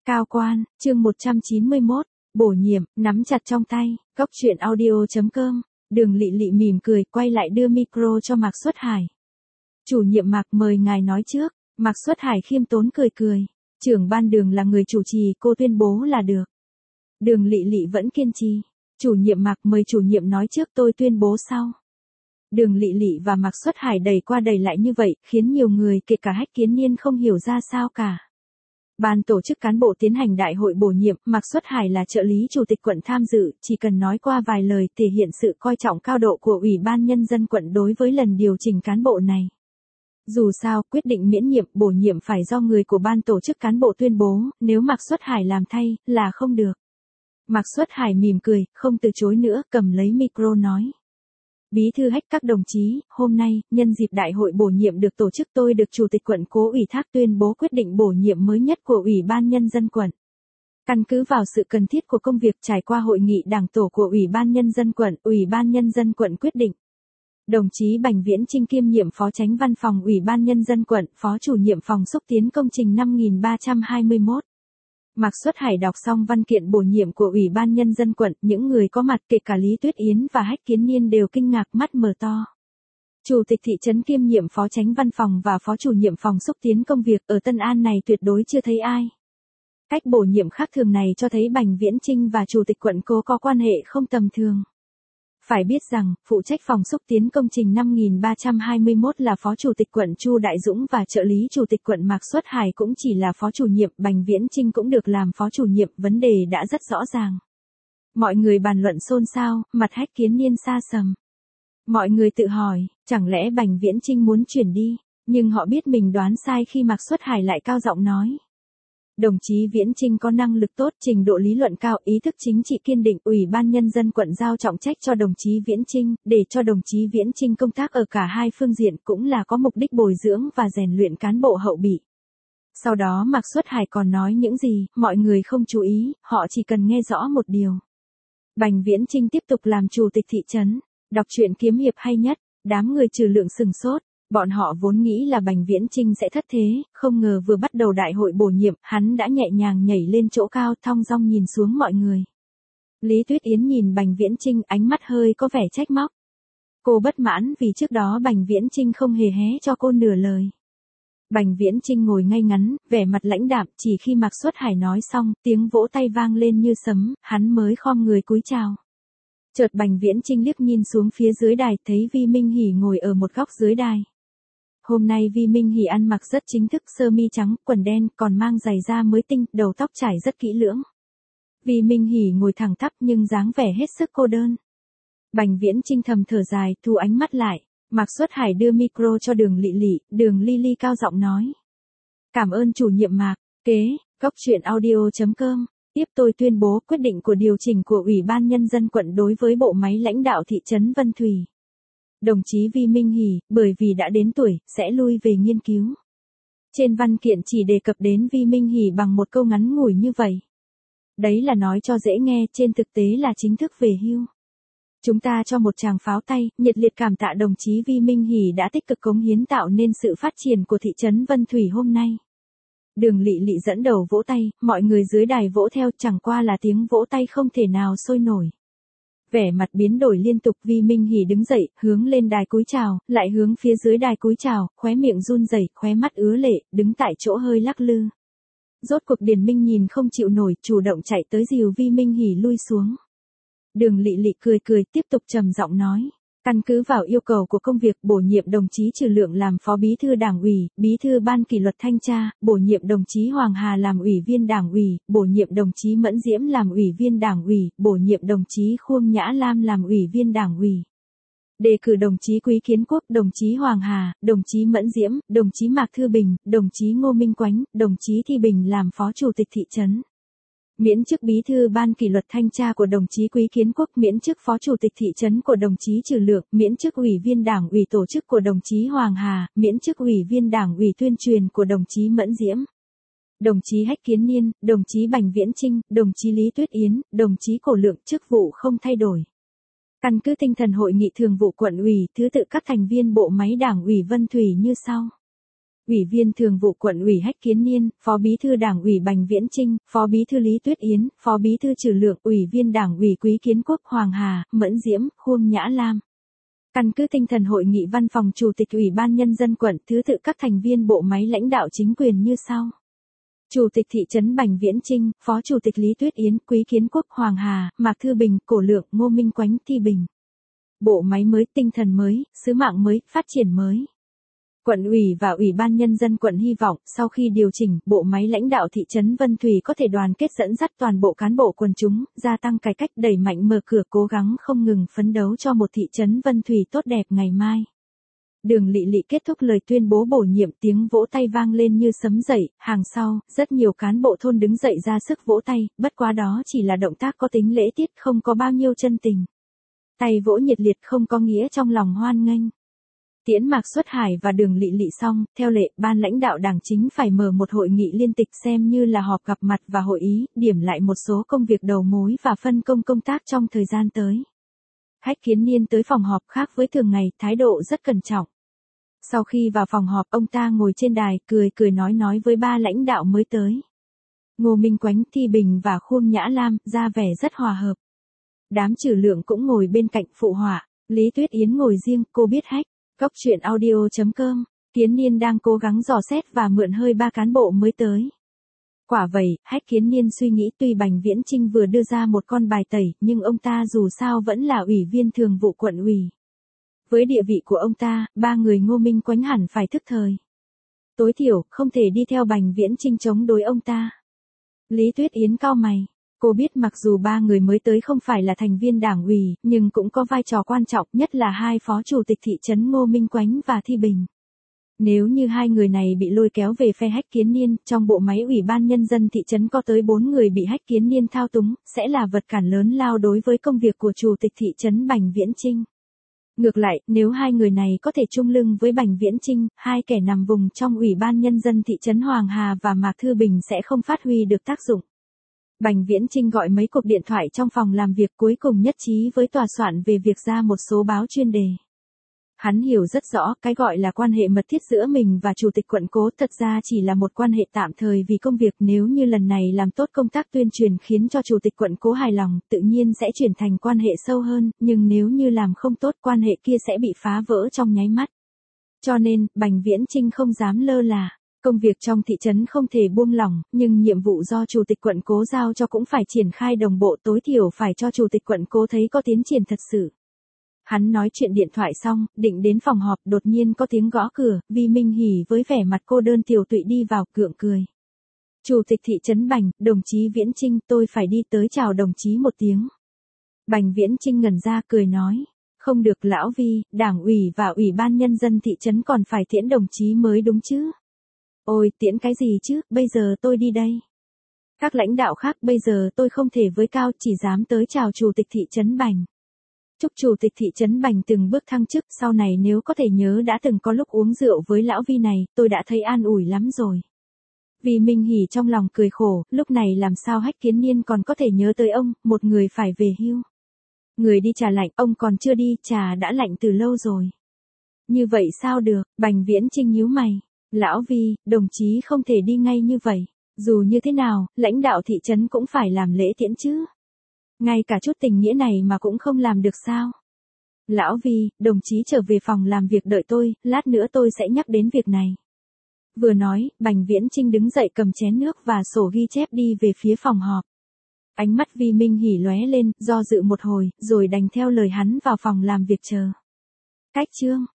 Cao quan, chương 191, bổ nhiệm, nắm chặt trong tay, góc chuyện audio.com, Đường Lị Lị mỉm cười quay lại đưa micro cho Mạc Xuất Hải. Chủ nhiệm Mạc mời ngài nói trước, Mạc Xuất Hải khiêm tốn cười cười, trưởng ban Đường là người chủ trì, cô tuyên bố là được. Đường Lị Lị vẫn kiên trì, chủ nhiệm Mạc mời chủ nhiệm nói trước tôi tuyên bố sau. Đường Lị Lị và Mạc Xuất Hải đẩy qua đẩy lại như vậy, khiến nhiều người kể cả Hách Kiến Niên không hiểu ra sao cả. Ban tổ chức cán bộ tiến hành đại hội bổ nhiệm, Mạc Xuất Hải là trợ lý chủ tịch quận tham dự, chỉ cần nói qua vài lời thể hiện sự coi trọng cao độ của Ủy ban Nhân dân quận đối với lần điều chỉnh cán bộ này. Dù sao, quyết định miễn nhiệm, bổ nhiệm phải do người của ban tổ chức cán bộ tuyên bố, nếu Mạc Xuất Hải làm thay, là không được. Mạc Xuất Hải mỉm cười, không từ chối nữa, cầm lấy micro nói. Bí thư Hách, các đồng chí, hôm nay, nhân dịp đại hội bổ nhiệm được tổ chức, tôi được Chủ tịch quận Cố ủy thác tuyên bố quyết định bổ nhiệm mới nhất của Ủy ban Nhân dân quận. Căn cứ vào sự cần thiết của công việc, trải qua hội nghị đảng tổ của Ủy ban Nhân dân quận, Ủy ban Nhân dân quận quyết định. Đồng chí Bành Viễn Chinh kiêm nhiệm Phó Chánh Văn phòng Ủy ban Nhân dân quận, Phó Chủ nhiệm Phòng Xúc tiến Công trình 5321. Mạc Xuất Hải đọc xong văn kiện bổ nhiệm của Ủy ban Nhân dân quận, những người có mặt kể cả Lý Tuyết Yến và Hách Kiến Niên đều kinh ngạc mắt mở to. Chủ tịch thị trấn kiêm nhiệm Phó Chánh Văn phòng và Phó Chủ nhiệm Phòng Xúc tiến Công việc ở Tân An này tuyệt đối chưa thấy ai. Cách bổ nhiệm khác thường này cho thấy Bành Viễn Chinh và Chủ tịch quận Cố có quan hệ không tầm thường. Phải biết rằng, phụ trách phòng xúc tiến công trình 5321 là Phó Chủ tịch quận Chu Đại Dũng và trợ lý Chủ tịch quận Mạc Xuất Hải cũng chỉ là Phó Chủ nhiệm, Bành Viễn Chinh cũng được làm Phó Chủ nhiệm, vấn đề đã rất rõ ràng. Mọi người bàn luận xôn xao, mặt Hách Kiến Niên xa sầm. Mọi người tự hỏi, chẳng lẽ Bành Viễn Chinh muốn chuyển đi, nhưng họ biết mình đoán sai khi Mạc Xuất Hải lại cao giọng nói. Đồng chí Viễn Chinh có năng lực tốt, trình độ lý luận cao, ý thức chính trị kiên định, Ủy ban Nhân dân quận giao trọng trách cho đồng chí Viễn Chinh, để cho đồng chí Viễn Chinh công tác ở cả hai phương diện cũng là có mục đích bồi dưỡng và rèn luyện cán bộ hậu bị. Sau đó Mạc Xuất Hải còn nói những gì, mọi người không chú ý, họ chỉ cần nghe rõ một điều. Bành Viễn Chinh tiếp tục làm chủ tịch thị trấn, đọc truyện kiếm hiệp hay nhất, đám người trừ lượng sừng sốt. Bọn họ vốn nghĩ là Bành Viễn Chinh sẽ thất thế, không ngờ vừa bắt đầu đại hội bổ nhiệm, hắn đã nhẹ nhàng nhảy lên chỗ cao, thong dong nhìn xuống mọi người. Lý Tuyết Yến nhìn Bành Viễn Chinh, ánh mắt hơi có vẻ trách móc. Cô bất mãn vì trước đó Bành Viễn Chinh không hề hé cho cô nửa lời. Bành Viễn Chinh ngồi ngay ngắn, vẻ mặt lãnh đạm, chỉ khi Mạc Xuất Hải nói xong, tiếng vỗ tay vang lên như sấm, hắn mới khom người cúi chào. Chợt Bành Viễn Chinh liếc nhìn xuống phía dưới đài, thấy Vi Minh Hỉ ngồi ở một góc dưới đài. Hôm nay Vi Minh Hỉ ăn mặc rất chính thức, sơ mi trắng, quần đen, còn mang giày da mới tinh, đầu tóc trải rất kỹ lưỡng. Vi Minh Hỉ ngồi thẳng tắp nhưng dáng vẻ hết sức cô đơn. Bành Viễn Chinh thầm thở dài, thu ánh mắt lại. Mạc Xuất Hải đưa micro cho Đường Lị Lị, Đường Ly Ly cao giọng nói. Cảm ơn chủ nhiệm Mạc, kế, góc chuyện audio.com. Tiếp tôi tuyên bố quyết định của điều chỉnh của Ủy ban Nhân dân quận đối với bộ máy lãnh đạo thị trấn Vân Thủy. Đồng chí Vi Minh Hỉ, bởi vì đã đến tuổi, sẽ lui về nghiên cứu. Trên văn kiện chỉ đề cập đến Vi Minh Hỉ bằng một câu ngắn ngủi như vậy. Đấy là nói cho dễ nghe, trên thực tế là chính thức về hưu. Chúng ta cho một tràng pháo tay, nhiệt liệt cảm tạ đồng chí Vi Minh Hỉ đã tích cực cống hiến tạo nên sự phát triển của thị trấn Vân Thủy hôm nay. Đường Lị Lị dẫn đầu vỗ tay, mọi người dưới đài vỗ theo, chẳng qua là tiếng vỗ tay không thể nào sôi nổi. Vẻ mặt biến đổi liên tục, Vi Minh Hỉ đứng dậy, hướng lên đài cúi chào, lại hướng phía dưới đài cúi chào, khóe miệng run rẩy, khóe mắt ứa lệ, đứng tại chỗ hơi lắc lư. Rốt cuộc Điền Minh nhìn không chịu nổi, chủ động chạy tới dìu Vi Minh Hỉ lui xuống. Đường Lị Lị cười cười, tiếp tục trầm giọng nói. Căn cứ vào yêu cầu của công việc, bổ nhiệm đồng chí Trừ Lượng làm Phó Bí thư Đảng ủy, Bí thư Ban kỷ luật Thanh tra, bổ nhiệm đồng chí Hoàng Hà làm Ủy viên Đảng ủy, bổ nhiệm đồng chí Mẫn Diễm làm Ủy viên Đảng ủy, bổ nhiệm đồng chí Khuông Nhã Lam làm Ủy viên Đảng ủy. Đề cử đồng chí Quý Kiến Quốc, đồng chí Hoàng Hà, đồng chí Mẫn Diễm, đồng chí Mạc Thư Bình, đồng chí Ngô Minh Quánh, đồng chí Thi Bình làm Phó Chủ tịch thị trấn. Miễn chức Bí thư Ban kỷ luật Thanh tra của đồng chí Quý Kiến Quốc, miễn chức Phó Chủ tịch thị trấn của đồng chí Trừ Lượng, miễn chức Ủy viên Đảng ủy tổ chức của đồng chí Hoàng Hà, miễn chức Ủy viên Đảng ủy tuyên truyền của đồng chí Mẫn Diễm. Đồng chí Hách Kiến Niên, đồng chí Bành Viễn Chinh, đồng chí Lý Tuyết Yến, đồng chí Cổ Lượng, chức vụ không thay đổi. Căn cứ tinh thần hội nghị thường vụ quận ủy, thứ tự các thành viên bộ máy Đảng ủy Vân Thủy như sau. Ủy viên Thường vụ Quận ủy Hách Kiến Niên, Phó Bí thư Đảng ủy Bành Viễn Chinh, Phó Bí thư Lý Tuyết Yến, Phó Bí thư Trừ Lượng, Ủy viên Đảng ủy Quý Kiến Quốc, Hoàng Hà, Mẫn Diễm, Khuông Nhã Lam. Căn cứ tinh thần hội nghị văn phòng Chủ tịch Ủy ban Nhân dân quận, thứ tự các thành viên bộ máy lãnh đạo chính quyền như sau. Chủ tịch thị trấn Bành Viễn Chinh, Phó Chủ tịch Lý Tuyết Yến, Quý Kiến Quốc, Hoàng Hà, Mạc Thư Bình, Cổ Lượng, Ngô Minh Quánh, Thi Bình. Bộ máy mới, tinh thần mới, sứ mạng mới, phát triển mới. Quận ủy và Ủy ban Nhân dân quận hy vọng, sau khi điều chỉnh, bộ máy lãnh đạo thị trấn Vân Thủy có thể đoàn kết dẫn dắt toàn bộ cán bộ quần chúng, gia tăng cải cách, đẩy mạnh mở cửa, cố gắng không ngừng phấn đấu cho một thị trấn Vân Thủy tốt đẹp ngày mai. Đường Lị Lị kết thúc lời tuyên bố bổ nhiệm, tiếng vỗ tay vang lên như sấm dậy, hàng sau, rất nhiều cán bộ thôn đứng dậy ra sức vỗ tay, bất quá đó chỉ là động tác có tính lễ tiết, không có bao nhiêu chân tình. Tay vỗ nhiệt liệt không có nghĩa trong lòng hoan nghênh. Tiễn Mạc Xuất Hải và Đường Lị Lị xong, theo lệ, ban lãnh đạo Đảng chính phải mở một hội nghị liên tịch xem như là họp gặp mặt và hội ý, điểm lại một số công việc đầu mối và phân công công tác trong thời gian tới. Hách Kiến Niên tới phòng họp khác với thường ngày, thái độ rất cẩn trọng. Sau khi vào phòng họp, ông ta ngồi trên đài, cười nói với ba lãnh đạo mới tới. Ngô Minh Quánh, Thi Bình và Khuông Nhã Lam, ra vẻ rất hòa hợp. Đám Trừ Lượng cũng ngồi bên cạnh phụ họa, Lý Tuyết Yến ngồi riêng, cô biết Hách. Góc chuyện audio.com, Kiến Niên đang cố gắng dò xét và mượn hơi ba cán bộ mới tới. Quả vậy, Hách Kiến Niên suy nghĩ tuy Bành Viễn Chinh vừa đưa ra một con bài tẩy, nhưng ông ta dù sao vẫn là ủy viên thường vụ quận ủy. Với địa vị của ông ta, ba người Ngô Minh Quánh hẳn phải thức thời. Tối thiểu, không thể đi theo Bành Viễn Chinh chống đối ông ta. Lý Tuyết Yến cau mày. Cô biết mặc dù ba người mới tới không phải là thành viên đảng ủy, nhưng cũng có vai trò quan trọng, nhất là hai phó chủ tịch thị trấn Ngô Minh Quánh và Thi Bình. Nếu như hai người này bị lôi kéo về phe Hách Kiến Niên, trong bộ máy Ủy ban Nhân dân thị trấn có tới 4 người bị Hách Kiến Niên thao túng, sẽ là vật cản lớn lao đối với công việc của chủ tịch thị trấn Bành Viễn Chinh. Ngược lại, nếu hai người này có thể chung lưng với Bành Viễn Chinh, hai kẻ nằm vùng trong Ủy ban Nhân dân thị trấn Hoàng Hà và Mạc Thư Bình sẽ không phát huy được tác dụng. Bành Viễn Chinh gọi mấy cuộc điện thoại trong phòng làm việc, cuối cùng nhất trí với tòa soạn về việc ra một số báo chuyên đề. Hắn hiểu rất rõ, cái gọi là quan hệ mật thiết giữa mình và chủ tịch quận Cố thật ra chỉ là một quan hệ tạm thời vì công việc, nếu như lần này làm tốt công tác tuyên truyền khiến cho chủ tịch quận Cố hài lòng, tự nhiên sẽ chuyển thành quan hệ sâu hơn, nhưng nếu như làm không tốt, quan hệ kia sẽ bị phá vỡ trong nháy mắt. Cho nên, Bành Viễn Chinh không dám lơ là. Công việc trong thị trấn không thể buông lỏng, nhưng nhiệm vụ do chủ tịch quận Cố giao cho cũng phải triển khai đồng bộ, tối thiểu phải cho chủ tịch quận Cố thấy có tiến triển thật sự. Hắn nói chuyện điện thoại xong, định đến phòng họp, đột nhiên có tiếng gõ cửa, Vi Minh Hỉ với vẻ mặt cô đơn tiều tụy đi vào, gượng cười. Chủ tịch thị trấn Bành, đồng chí Viễn Chinh, tôi phải đi tới chào đồng chí một tiếng. Bành Viễn Chinh ngẩn ra cười nói, không được lão Vi, đảng ủy và ủy ban nhân dân thị trấn còn phải tiễn đồng chí mới đúng chứ. Ôi, tiễn cái gì chứ, bây giờ tôi đi đây. Các lãnh đạo khác bây giờ tôi không thể với cao, chỉ dám tới chào chủ tịch thị trấn Bành. Chúc chủ tịch thị trấn Bành từng bước thăng chức, sau này nếu có thể nhớ đã từng có lúc uống rượu với lão Vi này, tôi đã thấy an ủi lắm rồi. Vì Minh Hỉ trong lòng cười khổ, lúc này làm sao Hách Kiến Niên còn có thể nhớ tới ông, một người phải về hưu. Người đi trà lạnh, ông còn chưa đi, trà đã lạnh từ lâu rồi. Như vậy sao được, Bành Viễn Chinh nhíu mày. Lão Vi, đồng chí không thể đi ngay như vậy. Dù như thế nào, lãnh đạo thị trấn cũng phải làm lễ tiễn chứ. Ngay cả chút tình nghĩa này mà cũng không làm được sao. Lão Vi, đồng chí trở về phòng làm việc đợi tôi, lát nữa tôi sẽ nhắc đến việc này. Vừa nói, Bành Viễn Chinh đứng dậy cầm chén nước và sổ ghi chép đi về phía phòng họp. Ánh mắt Vi Minh Hỉ lóe lên, do dự một hồi, rồi đành theo lời hắn vào phòng làm việc chờ. Cách chương